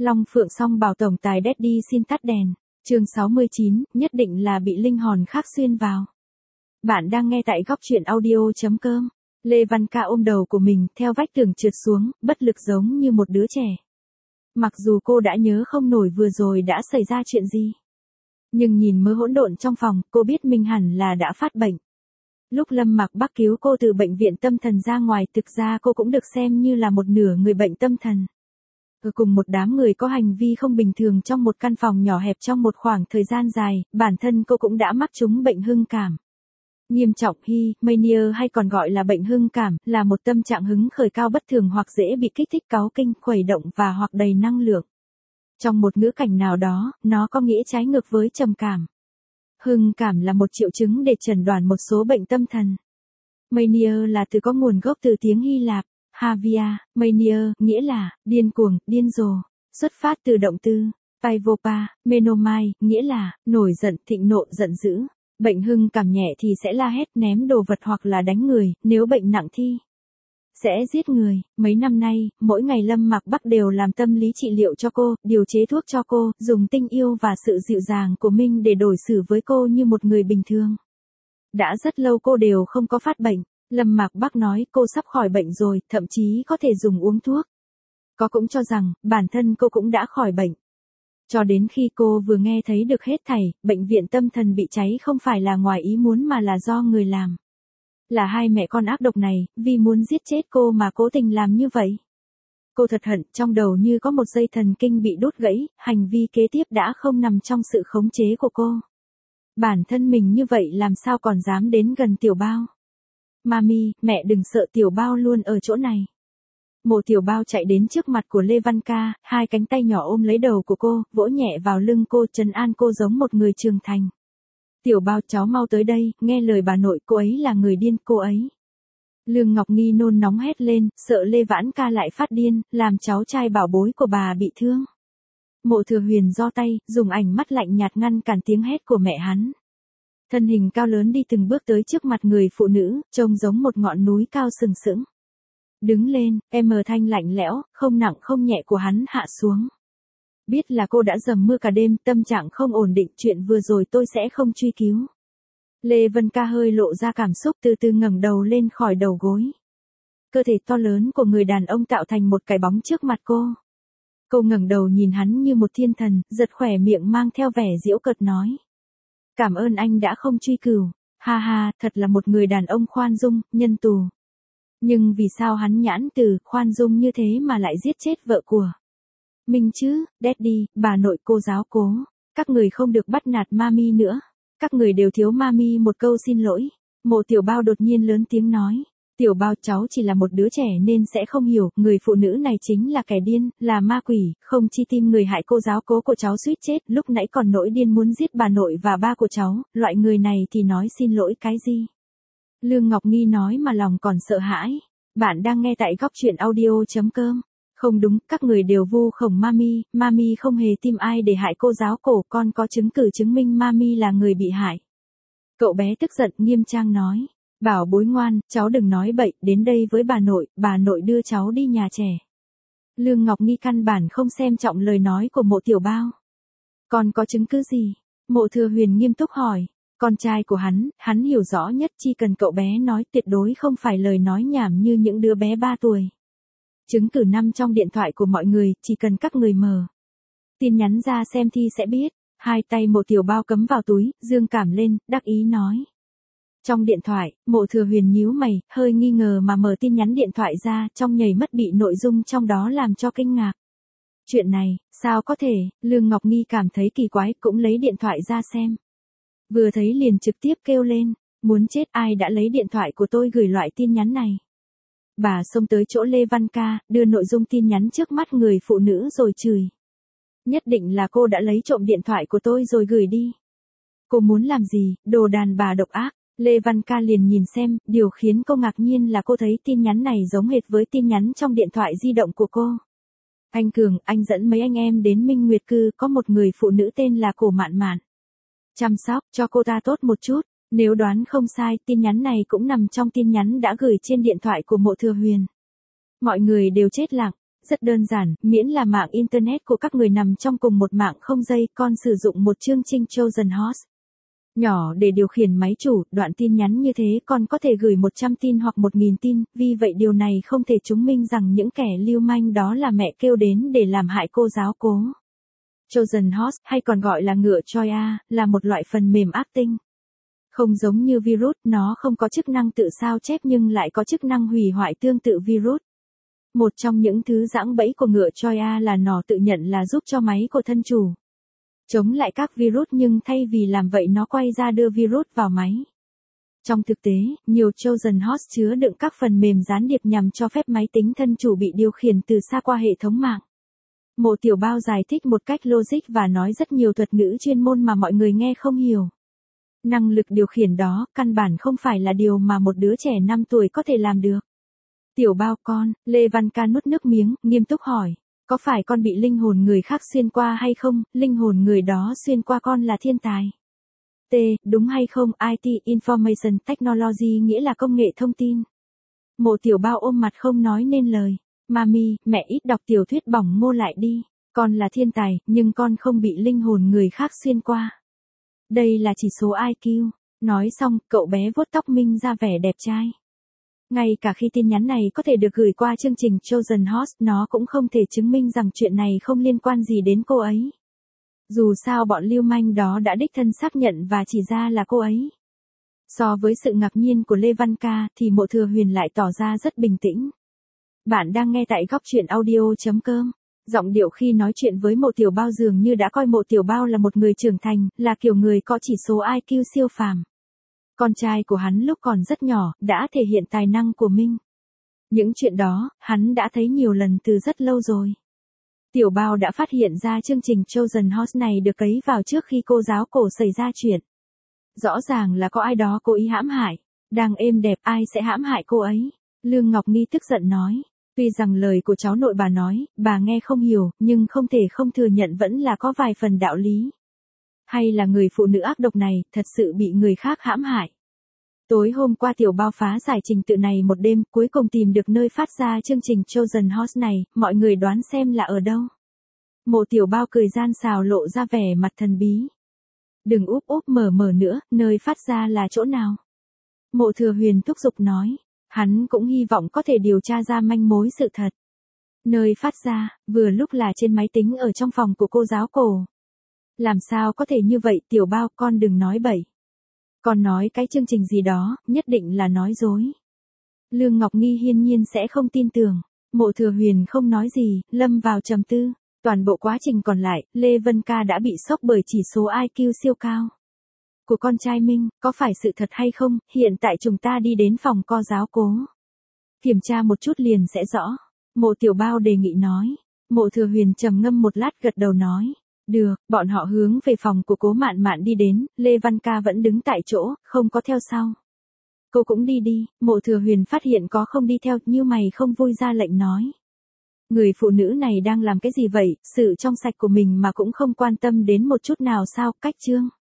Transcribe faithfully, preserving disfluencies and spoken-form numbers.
Long Phượng song bảo tổng tài Daddy xin tắt đèn. Chương sáu mươi chín, nhất định là bị linh hồn khác xuyên vào. Bạn đang nghe tại góc truyện audio chấm com. Lê Văn Ca ôm đầu của mình theo vách tường trượt xuống, bất lực giống như một đứa trẻ. Mặc dù cô đã nhớ không nổi vừa rồi đã xảy ra chuyện gì. Nhưng nhìn mớ hỗn độn trong phòng, cô biết mình hẳn là đã phát bệnh. Lúc Lâm Mặc Bắc cứu cô từ bệnh viện tâm thần ra ngoài, thực ra cô cũng được xem như là một nửa người bệnh tâm thần. Ở cùng một đám người có hành vi không bình thường trong một căn phòng nhỏ hẹp trong một khoảng thời gian dài, bản thân cô cũng đã mắc trúng bệnh hưng cảm. Nghiêm trọng hy, mania hay còn gọi là bệnh hưng cảm, là một tâm trạng hứng khởi cao bất thường hoặc dễ bị kích thích cáu kinh, khuấy động và hoặc đầy năng lượng. Trong một ngữ cảnh nào đó, nó có nghĩa trái ngược với trầm cảm. Hưng cảm là một triệu chứng để chẩn đoán một số bệnh tâm thần. Mania là từ có nguồn gốc từ tiếng Hy Lạp. Havia, mania, nghĩa là, điên cuồng, điên rồ, xuất phát từ động từ, paivopa, menomai, nghĩa là, nổi giận, thịnh nộ, giận dữ. Bệnh hưng cảm nhẹ thì sẽ la hét, ném đồ vật hoặc là đánh người, nếu bệnh nặng thì sẽ giết người. Mấy năm nay, mỗi ngày Lâm Mặc Bắc đều làm tâm lý trị liệu cho cô, điều chế thuốc cho cô, dùng tình yêu và sự dịu dàng của mình để đối xử với cô như một người bình thường. Đã rất lâu cô đều không có phát bệnh. Lâm Mặc Bắc nói cô sắp khỏi bệnh rồi, thậm chí có thể dùng uống thuốc. Có cũng cho rằng, bản thân cô cũng đã khỏi bệnh. Cho đến khi cô vừa nghe thấy được hết thảy, bệnh viện tâm thần bị cháy không phải là ngoài ý muốn mà là do người làm. Là hai mẹ con ác độc này, vì muốn giết chết cô mà cố tình làm như vậy. Cô thật hận, trong đầu như có một dây thần kinh bị đốt gãy, hành vi kế tiếp đã không nằm trong sự khống chế của cô. Bản thân mình như vậy làm sao còn dám đến gần Tiểu Bao. Mami, mẹ đừng sợ, Tiểu Bao luôn ở chỗ này. Mộ Tiểu Bao chạy đến trước mặt của Lê Văn Ca, hai cánh tay nhỏ ôm lấy đầu của cô, vỗ nhẹ vào lưng cô, trấn an cô giống một người trưởng thành. Tiểu Bao, cháu mau tới đây, nghe lời bà nội, cô ấy là người điên, cô ấy. Lương Ngọc Nghi nôn nóng hét lên, sợ Lê Vãn Ca lại phát điên, làm cháu trai bảo bối của bà bị thương. Mộ Thừa Huyền giơ tay, dùng ánh mắt lạnh nhạt ngăn cản tiếng hét của mẹ hắn. Thân hình cao lớn đi từng bước tới trước mặt người phụ nữ, trông giống một ngọn núi cao sừng sững. Đứng lên, em mờ thanh lạnh lẽo, không nặng không nhẹ của hắn hạ xuống. Biết là cô đã dầm mưa cả đêm, tâm trạng không ổn định, chuyện vừa rồi tôi sẽ không truy cứu. Lê Vân Ca hơi lộ ra cảm xúc, từ từ ngẩng đầu lên khỏi đầu gối. Cơ thể to lớn của người đàn ông tạo thành một cái bóng trước mặt cô. Cô ngẩng đầu nhìn hắn như một thiên thần, giật khỏe miệng mang theo vẻ giễu cợt nói. Cảm ơn anh đã không truy cửu, ha ha, thật là một người đàn ông khoan dung, nhân từ. Nhưng vì sao hắn nhãn từ, khoan dung như thế mà lại giết chết vợ của mình chứ? Daddy, bà nội, cô giáo cố, các người không được bắt nạt Mami nữa. Các người đều thiếu Mami một câu xin lỗi. Mộ Tiểu Bao đột nhiên lớn tiếng nói. Tiểu Bao, cháu chỉ là một đứa trẻ nên sẽ không hiểu, người phụ nữ này chính là kẻ điên, là ma quỷ, không chi tim người hại cô giáo cố của cháu suýt chết, lúc nãy còn nổi điên muốn giết bà nội và ba của cháu, loại người này thì nói xin lỗi cái gì? Lương Ngọc Nghi nói mà lòng còn sợ hãi. Bạn đang nghe tại góc truyện audio chấm com. Không đúng, các người đều vu khống Mami, Mami không hề tìm ai để hại cô giáo cổ, con có chứng cứ chứng minh Mami là người bị hại. Cậu bé tức giận, nghiêm trang nói. Bảo bối ngoan, cháu đừng nói bậy, đến đây với bà nội, bà nội đưa cháu đi nhà trẻ. Lương Ngọc Nghi căn bản không xem trọng lời nói của Mộ Tiểu Bao. Con có chứng cứ gì? Mộ Thừa Huyền nghiêm túc hỏi. Con trai của hắn, hắn hiểu rõ nhất, chỉ cần cậu bé nói tuyệt đối không phải lời nói nhảm như những đứa bé ba tuổi. Chứng cứ nằm trong điện thoại của mọi người, chỉ cần các người mở tin nhắn ra xem thì sẽ biết. Hai tay Mộ Tiểu Bao cấm vào túi, dương cảm lên, đắc ý nói. Trong điện thoại, Mộ Thừa Huyền nhíu mày, hơi nghi ngờ mà mở tin nhắn điện thoại ra, trong nhảy mất bị nội dung trong đó làm cho kinh ngạc. Chuyện này, sao có thể? Lương Ngọc Nghi cảm thấy kỳ quái, cũng lấy điện thoại ra xem. Vừa thấy liền trực tiếp kêu lên, muốn chết, ai đã lấy điện thoại của tôi gửi loại tin nhắn này. Bà xông tới chỗ Lê Văn Ca, đưa nội dung tin nhắn trước mắt người phụ nữ rồi chửi. Nhất định là cô đã lấy trộm điện thoại của tôi rồi gửi đi. Cô muốn làm gì, đồ đàn bà độc ác. Lê Văn Ca liền nhìn xem, điều khiến cô ngạc nhiên là cô thấy tin nhắn này giống hệt với tin nhắn trong điện thoại di động của cô. Anh Cường, anh dẫn mấy anh em đến Minh Nguyệt Cư, có một người phụ nữ tên là Cổ Mạn Mạn. Chăm sóc cho cô ta tốt một chút. Nếu đoán không sai, tin nhắn này cũng nằm trong tin nhắn đã gửi trên điện thoại của Mộ Thừa Huyền. Mọi người đều chết lặng, Rất đơn giản, miễn là mạng Internet của các người nằm trong cùng một mạng không dây, con sử dụng một chương trình Trojan Horse nhỏ để điều khiển máy chủ, đoạn tin nhắn như thế con có thể gửi một trăm tin hoặc một nghìn tin, vì vậy điều này không thể chứng minh rằng những kẻ lưu manh đó là mẹ kêu đến để làm hại cô giáo cố. Trojan Horse, hay còn gọi là ngựa Troja, là một loại phần mềm ác tinh. Không giống như virus, nó không có chức năng tự sao chép nhưng lại có chức năng hủy hoại tương tự virus. Một trong những thứ giẵng bẫy của ngựa Troja là nó tự nhận là giúp cho máy của thân chủ chống lại các virus, nhưng thay vì làm vậy nó quay ra đưa virus vào máy. Trong thực tế, nhiều Trojan Horse chứa đựng các phần mềm gián điệp nhằm cho phép máy tính thân chủ bị điều khiển từ xa qua hệ thống mạng. Mộ Tiểu Bao giải thích một cách logic và nói rất nhiều thuật ngữ chuyên môn mà mọi người nghe không hiểu. Năng lực điều khiển đó, căn bản không phải là điều mà một đứa trẻ năm tuổi có thể làm được. Tiểu Bao con, Lê Văn Ca nuốt nước miếng, nghiêm túc hỏi. Có phải con bị linh hồn người khác xuyên qua hay không, linh hồn người đó xuyên qua con là thiên tài. T, đúng hay không, i tê, Information Technology nghĩa là công nghệ thông tin. Mộ Tiểu Bao ôm mặt không nói nên lời. Mami, mẹ ít đọc tiểu thuyết bỏng ngô lại đi. Con là thiên tài, nhưng con không bị linh hồn người khác xuyên qua. Đây là chỉ số i kiu. Nói xong, cậu bé vuốt tóc Minh ra vẻ đẹp trai. Ngay cả khi tin nhắn này có thể được gửi qua chương trình Trojan Horse, nó cũng không thể chứng minh rằng chuyện này không liên quan gì đến cô ấy. Dù sao bọn lưu manh đó đã đích thân xác nhận và chỉ ra là cô ấy. So với sự ngạc nhiên của Lê Văn Ca thì Mộ Thừa Huyền lại tỏ ra rất bình tĩnh. Bạn đang nghe tại góc truyện audio.com. Giọng điệu khi nói chuyện với Mộ Tiểu Bao dường như đã coi Mộ Tiểu Bao là một người trưởng thành, là kiểu người có chỉ số i kiu siêu phàm. Con trai của hắn lúc còn rất nhỏ, đã thể hiện tài năng của mình. Những chuyện đó, hắn đã thấy nhiều lần từ rất lâu rồi. Tiểu Bao đã phát hiện ra chương trình Trojan Horse này được cấy vào trước khi cô giáo cổ xảy ra chuyện. Rõ ràng là có ai đó cố ý hãm hại. Đang êm đẹp, ai sẽ hãm hại cô ấy? Lương Ngọc Nghi tức giận nói. Tuy rằng lời của cháu nội bà nói, bà nghe không hiểu, nhưng không thể không thừa nhận vẫn là có vài phần đạo lý. Hay là người phụ nữ ác độc này, thật sự bị người khác hãm hại. Tối hôm qua Tiểu Bao phá giải trình tự này một đêm, cuối cùng tìm được nơi phát ra chương trình Trojan Horse này, mọi người đoán xem là ở đâu. Mộ Tiểu Bao cười gian xào lộ ra vẻ mặt thần bí. Đừng úp úp mở mở nữa, nơi phát ra là chỗ nào? Mộ Thừa Huyền thúc giục nói. Hắn cũng hy vọng có thể điều tra ra manh mối sự thật. Nơi phát ra, vừa lúc là trên máy tính ở trong phòng của cô giáo cổ. Làm sao có thể như vậy, Tiểu Bao, con đừng nói bậy. Con nói cái chương trình gì đó, nhất định là nói dối. Lương Ngọc Nghi hiên nhiên sẽ không tin tưởng. Mộ Thừa Huyền không nói gì, lâm vào trầm tư. Toàn bộ quá trình còn lại, Lê Vân Ca đã bị sốc bởi chỉ số i kiu siêu cao của con trai Minh, có phải sự thật hay không, hiện tại chúng ta đi đến phòng cô giáo cố. Kiểm tra một chút liền sẽ rõ. Mộ Tiểu Bao đề nghị nói. Mộ Thừa Huyền trầm ngâm một lát gật đầu nói. Được, bọn họ hướng về phòng của Cố Mạn Mạn đi đến, Lê Văn Ca vẫn đứng tại chỗ, không có theo sau. Cô cũng đi đi, Mộ Thừa Huyền phát hiện có không đi theo, như mày không vui ra lệnh nói. Người phụ nữ này đang làm cái gì vậy, sự trong sạch của mình mà cũng không quan tâm đến một chút nào sao, cách chương.